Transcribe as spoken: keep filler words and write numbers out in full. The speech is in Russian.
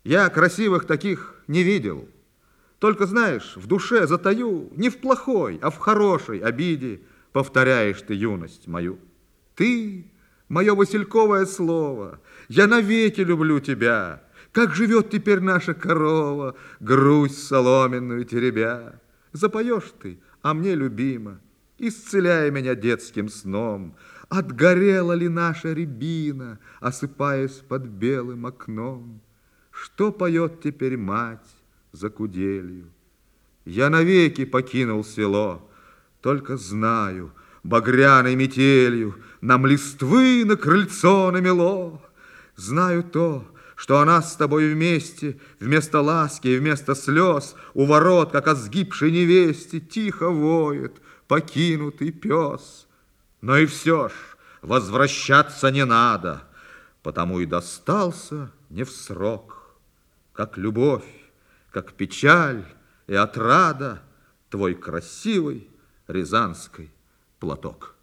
Я красивых таких не видел. Только, знаешь, в душе затаю не в плохой, а в хорошей обиде повторяешь ты юность мою. Ты, мое васильковое слово, я навеки люблю тебя. Как живет теперь наша корова, грусть соломенную теребя. Запоешь ты, а мне любима, исцеляя меня детским сном. Отгорела ли наша рябина, осыпаясь под белым окном? Что поет теперь мать за куделью? Я навеки покинул село, только знаю, багряной метелью нам листвы на крыльцо намело. Знаю то, что она с тобой вместе, вместо ласки и вместо слез, у ворот, как о сгибшей невесте, тихо воет покинутый пес. Но и все ж возвращаться не надо, потому и достался не в срок. Как любовь, как печаль и отрада твой красивый рязанский платок.